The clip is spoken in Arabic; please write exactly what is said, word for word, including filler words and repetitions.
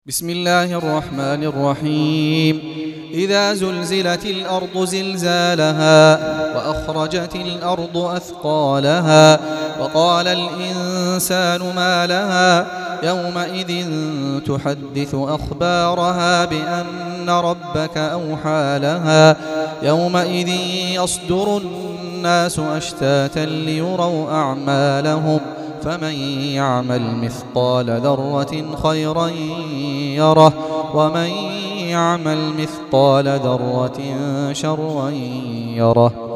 بسم الله الرحمن الرحيم. إذا زلزلت الأرض زلزالها وأخرجت الأرض أثقالها وقال الإنسان ما لها يومئذ تحدث أخبارها بأن ربك أوحى لها يومئذ يصدر الناس أشتاتا ليروا أعمالهم فمن يعمل مثقال ذرة خيرا يره ومن يعمل مثقال ذرة شرا يره.